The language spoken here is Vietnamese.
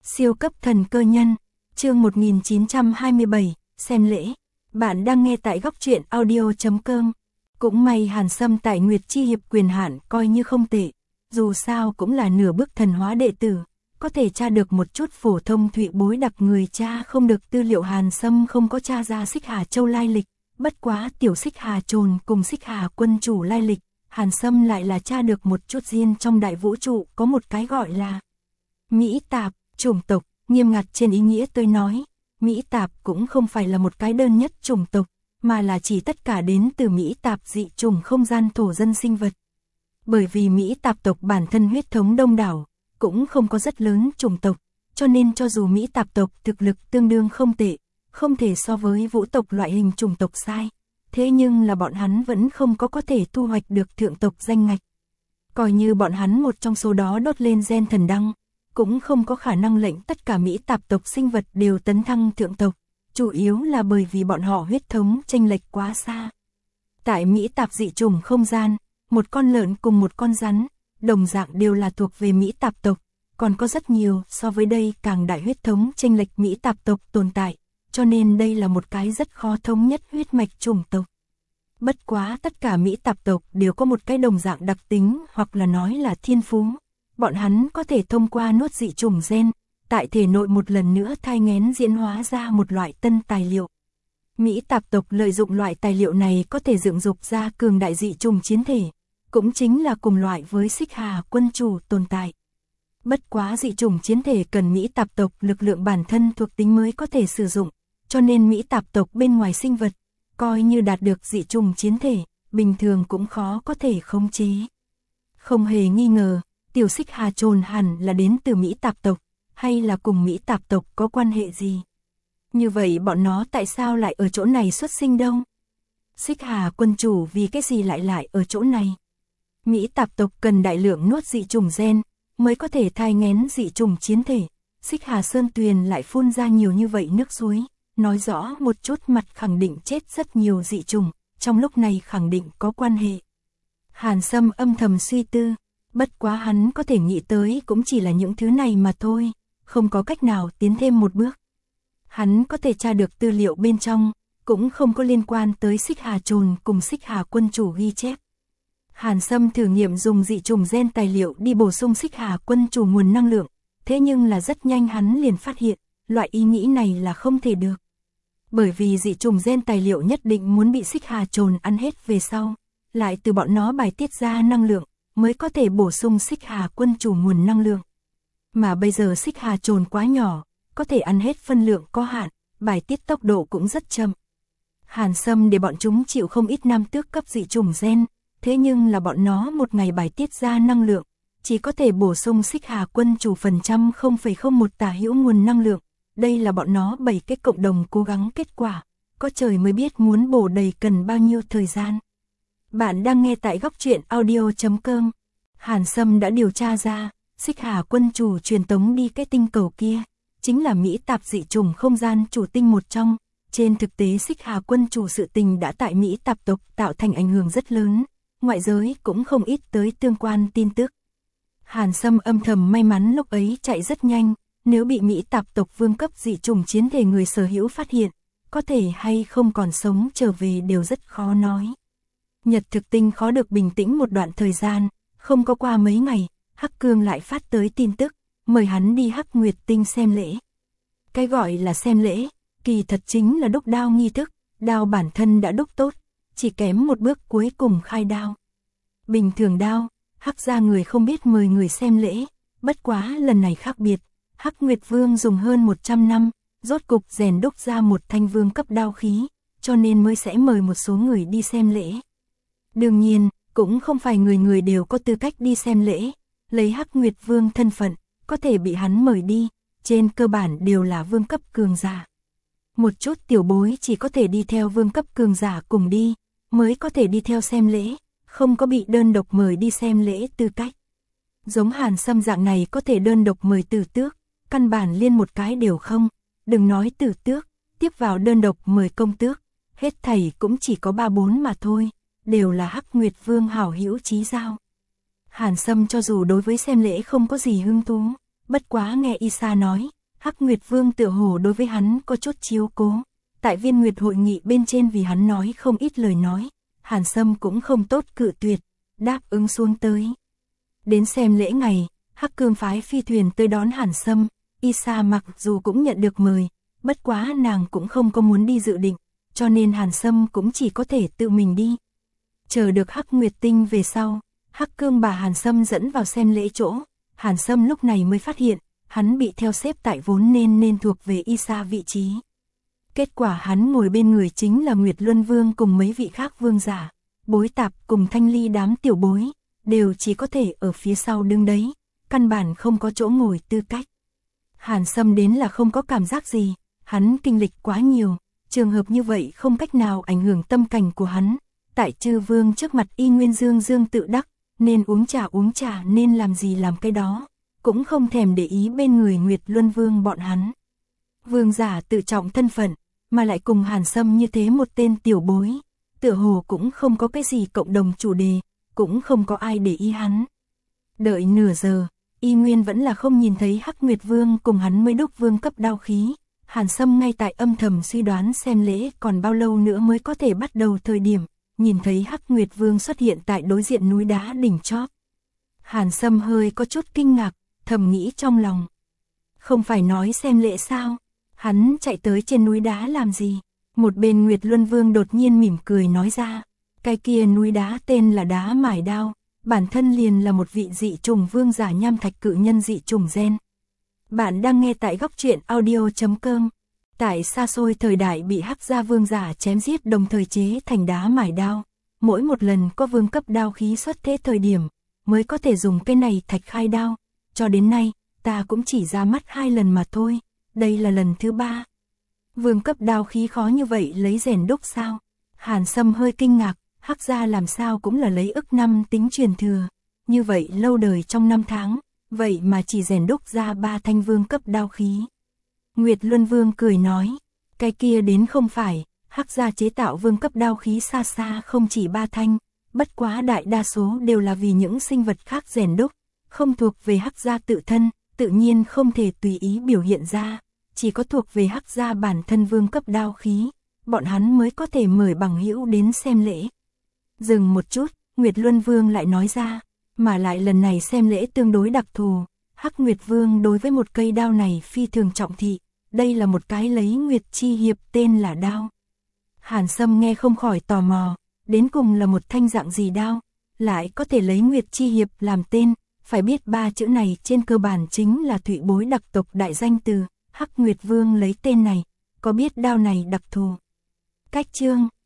Siêu cấp thần cơ nhân, chương 1927, xem lễ. Bạn đang nghe tại góc truyện audio.com. Cũng may Hàn Sâm tại Nguyệt Chi Hiệp quyền hạn coi như không tệ, dù sao cũng là nửa bước thần hóa đệ tử, có thể tra được một chút phổ thông thụy bối đặc người cha không được tư liệu. Hàn Sâm không có tra ra Xích Hà Châu lai lịch, bất quá tiểu Xích Hà Trồn cùng Xích Hà Quân chủ lai lịch, Hàn Sâm lại là tra được một chút. Riêng trong đại vũ trụ có một cái gọi là Mỹ Tạp, chủng tộc, nghiêm ngặt trên ý nghĩa tôi nói, Mỹ Tạp cũng không phải là một cái đơn nhất chủng tộc, mà là chỉ tất cả đến từ Mỹ Tạp dị chủng không gian thổ dân sinh vật. Bởi vì Mỹ Tạp tộc bản thân huyết thống đông đảo, cũng không có rất lớn chủng tộc, cho nên cho dù Mỹ Tạp tộc thực lực tương đương không tệ, không thể so với vũ tộc loại hình chủng tộc sai, thế nhưng là bọn hắn vẫn không có thể thu hoạch được thượng tộc danh ngạch. Coi như bọn hắn một trong số đó đốt lên gen thần đăng, cũng không có khả năng lệnh tất cả Mỹ Tạp tộc sinh vật đều tấn thăng thượng tộc, chủ yếu là bởi vì bọn họ huyết thống chênh lệch quá xa. Tại Mỹ Tạp dị chủng không gian, một con lợn cùng một con rắn, đồng dạng đều là thuộc về Mỹ Tạp tộc, còn có rất nhiều so với đây càng đại huyết thống chênh lệch Mỹ Tạp tộc tồn tại, cho nên đây là một cái rất khó thống nhất huyết mạch chủng tộc. Bất quá tất cả Mỹ Tạp tộc đều có một cái đồng dạng đặc tính hoặc là nói là thiên phú. Bọn hắn có thể thông qua nuốt dị chủng gen, tại thể nội một lần nữa thai nghén diễn hóa ra một loại tân tài liệu. Mỹ Tạp tộc lợi dụng loại tài liệu này có thể dựng dục ra cường đại dị chủng chiến thể, cũng chính là cùng loại với Xích Hà Quân chủ tồn tại. Bất quá dị chủng chiến thể cần Mỹ Tạp tộc lực lượng bản thân thuộc tính mới có thể sử dụng, cho nên Mỹ Tạp tộc bên ngoài sinh vật, coi như đạt được dị chủng chiến thể, bình thường cũng khó có thể khống chế. Không hề nghi ngờ, tiểu Xích Hà Trồn hẳn là đến từ Mỹ Tạp tộc, hay là cùng Mỹ Tạp tộc có quan hệ gì? Như vậy bọn nó tại sao lại ở chỗ này xuất sinh đâu? Xích Hà Quân chủ vì cái gì lại ở chỗ này? Mỹ Tạp tộc cần đại lượng nuốt dị chủng gen, mới có thể thai nghén dị chủng chiến thể. Xích Hà Sơn Tuyền lại phun ra nhiều như vậy nước suối, nói rõ một chút mặt khẳng định chết rất nhiều dị chủng, trong lúc này khẳng định có quan hệ. Hàn Sâm âm thầm suy tư, bất quá hắn có thể nghĩ tới cũng chỉ là những thứ này mà thôi, không có cách nào tiến thêm một bước. Hắn có thể tra được tư liệu bên trong, cũng không có liên quan tới Xích Hà Trồn cùng Xích Hà Quân chủ ghi chép. Hàn Sâm thử nghiệm dùng dị chủng gen tài liệu đi bổ sung Xích Hà Quân chủ nguồn năng lượng, thế nhưng là rất nhanh hắn liền phát hiện, loại ý nghĩ này là không thể được. Bởi vì dị chủng gen tài liệu nhất định muốn bị Xích Hà Trồn ăn hết về sau, lại từ bọn nó bài tiết ra năng lượng, mới có thể bổ sung Xích Hà Quân chủ nguồn năng lượng. Mà bây giờ Xích Hà Trồn quá nhỏ, có thể ăn hết phân lượng có hạn, bài tiết tốc độ cũng rất chậm. Hàn Sâm để bọn chúng chịu không ít năm tước cấp dị chủng gen, thế nhưng là bọn nó một ngày bài tiết ra năng lượng, chỉ có thể bổ sung Xích Hà Quân chủ phần trăm 0,01 tả hữu nguồn năng lượng. Đây là bọn nó 7 cái cộng đồng cố gắng kết quả, có trời mới biết muốn bổ đầy cần bao nhiêu thời gian. Bạn đang nghe tại góc truyện audio.com. Hàn Sâm đã điều tra ra, Xích Hà Quân chủ truyền tống đi cái tinh cầu kia, chính là Mỹ Tạp dị chủng không gian chủ tinh một trong. Trên thực tế Xích Hà Quân chủ sự tình đã tại Mỹ Tạp tộc tạo thành ảnh hưởng rất lớn, ngoại giới cũng không ít tới tương quan tin tức. Hàn Sâm âm thầm may mắn lúc ấy chạy rất nhanh, nếu bị Mỹ Tạp tộc vương cấp dị chủng chiến thể người sở hữu phát hiện, có thể hay không còn sống trở về đều rất khó nói. Nhật thực tinh khó được bình tĩnh một đoạn thời gian, không có qua mấy ngày, Hắc Cương lại phát tới tin tức, mời hắn đi Hắc Nguyệt tinh xem lễ. Cái gọi là xem lễ, kỳ thật chính là đúc đao nghi thức, đao bản thân đã đúc tốt, chỉ kém một bước cuối cùng khai đao. Bình thường đao, Hắc gia người không biết mời người xem lễ, bất quá lần này khác biệt, Hắc Nguyệt Vương dùng hơn 100 năm, rốt cục rèn đúc ra một thanh vương cấp đao khí, cho nên mới sẽ mời một số người đi xem lễ. Đương nhiên, cũng không phải người người đều có tư cách đi xem lễ, lấy Hắc Nguyệt Vương thân phận, có thể bị hắn mời đi, trên cơ bản đều là vương cấp cường giả. Một chút tiểu bối chỉ có thể đi theo vương cấp cường giả cùng đi, mới có thể đi theo xem lễ, không có bị đơn độc mời đi xem lễ tư cách. Giống Hàn Sâm dạng này có thể đơn độc mời Tử Tước, căn bản liên một cái đều không, đừng nói Tử Tước, tiếp vào đơn độc mời Công Tước, hết thảy cũng chỉ có 3-4 mà thôi, đều là Hắc Nguyệt Vương hảo hữu chí giao. Hàn Sâm cho dù đối với xem lễ không có gì hứng thú, bất quá nghe Isa nói, Hắc Nguyệt Vương tựa hồ đối với hắn có chút chiếu cố. Tại Viên Nguyệt hội nghị bên trên vì hắn nói không ít lời nói, Hàn Sâm cũng không tốt cự tuyệt, đáp ứng xuống tới. Đến xem lễ ngày, Hắc Cương phái phi thuyền tới đón Hàn Sâm, Isa mặc dù cũng nhận được mời, bất quá nàng cũng không có muốn đi dự định, cho nên Hàn Sâm cũng chỉ có thể tự mình đi. Chờ được Hắc Nguyệt Tinh về sau, Hắc Cương bà Hàn Sâm dẫn vào xem lễ chỗ, Hàn Sâm lúc này mới phát hiện, hắn bị theo xếp tại vốn nên thuộc về Isa vị trí. Kết quả hắn ngồi bên người chính là Nguyệt Luân Vương cùng mấy vị khác vương giả, Bối Tạp cùng Thanh Ly đám tiểu bối, đều chỉ có thể ở phía sau đứng đấy, căn bản không có chỗ ngồi tư cách. Hàn Sâm đến là không có cảm giác gì, hắn kinh lịch quá nhiều, trường hợp như vậy không cách nào ảnh hưởng tâm cảnh của hắn. Tại chư vương trước mặt y nguyên dương tự đắc, nên uống trà nên làm gì làm cái đó, cũng không thèm để ý bên người Nguyệt Luân Vương bọn hắn. Vương giả tự trọng thân phận, mà lại cùng Hàn Sâm như thế một tên tiểu bối, tựa hồ cũng không có cái gì cộng đồng chủ đề, cũng không có ai để ý hắn. Đợi nửa giờ, y nguyên vẫn là không nhìn thấy Hắc Nguyệt Vương cùng hắn mới đúc vương cấp đao khí. Hàn Sâm ngay tại âm thầm suy đoán xem lễ còn bao lâu nữa mới có thể bắt đầu thời điểm, nhìn thấy Hắc Nguyệt Vương xuất hiện tại đối diện núi đá đỉnh chóp. Hàn Sâm hơi có chút kinh ngạc, thầm nghĩ trong lòng. Không phải nói xem lễ sao? Hắn chạy tới trên núi đá làm gì? Một bên Nguyệt Luân Vương đột nhiên mỉm cười nói ra. Cái kia núi đá tên là đá mải đao, bản thân liền là một vị dị trùng vương giả nham thạch cự nhân dị trùng gen. Bạn đang nghe tại góc truyện audio.com. Tại xa xôi thời đại bị Hắc gia vương giả chém giết đồng thời chế thành đá mải đao, mỗi một lần có vương cấp đao khí xuất thế thời điểm, mới có thể dùng cái này thạch khai đao, cho đến nay, ta cũng chỉ ra mắt 2 lần mà thôi, đây là lần thứ 3. Vương cấp đao khí khó như vậy lấy rèn đúc sao? Hàn Sâm hơi kinh ngạc, Hắc gia làm sao cũng là lấy ức năm tính truyền thừa, như vậy lâu đời trong 5 tháng, vậy mà chỉ rèn đúc ra 3 thanh vương cấp đao khí. Nguyệt Luân Vương cười nói, cái kia đến không phải, Hắc gia chế tạo vương cấp đao khí xa xa không chỉ 3 thanh, bất quá đại đa số đều là vì những sinh vật khác rèn đúc, không thuộc về Hắc gia tự thân, tự nhiên không thể tùy ý biểu hiện ra, chỉ có thuộc về Hắc gia bản thân vương cấp đao khí, bọn hắn mới có thể mời bằng hữu đến xem lễ. Dừng một chút, Nguyệt Luân Vương lại nói ra, mà lại lần này xem lễ tương đối đặc thù, Hắc Nguyệt Vương đối với một cây đao này phi thường trọng thị, đây là một cái lấy Nguyệt chi hiệp tên là đao. Hàn Sâm nghe không khỏi tò mò, đến cùng là một thanh dạng gì đao, lại có thể lấy Nguyệt chi hiệp làm tên, phải biết 3 chữ này trên cơ bản chính là thụy bối đặc tộc đại danh từ, Hắc Nguyệt Vương lấy tên này, có biết đao này đặc thù. Cách chương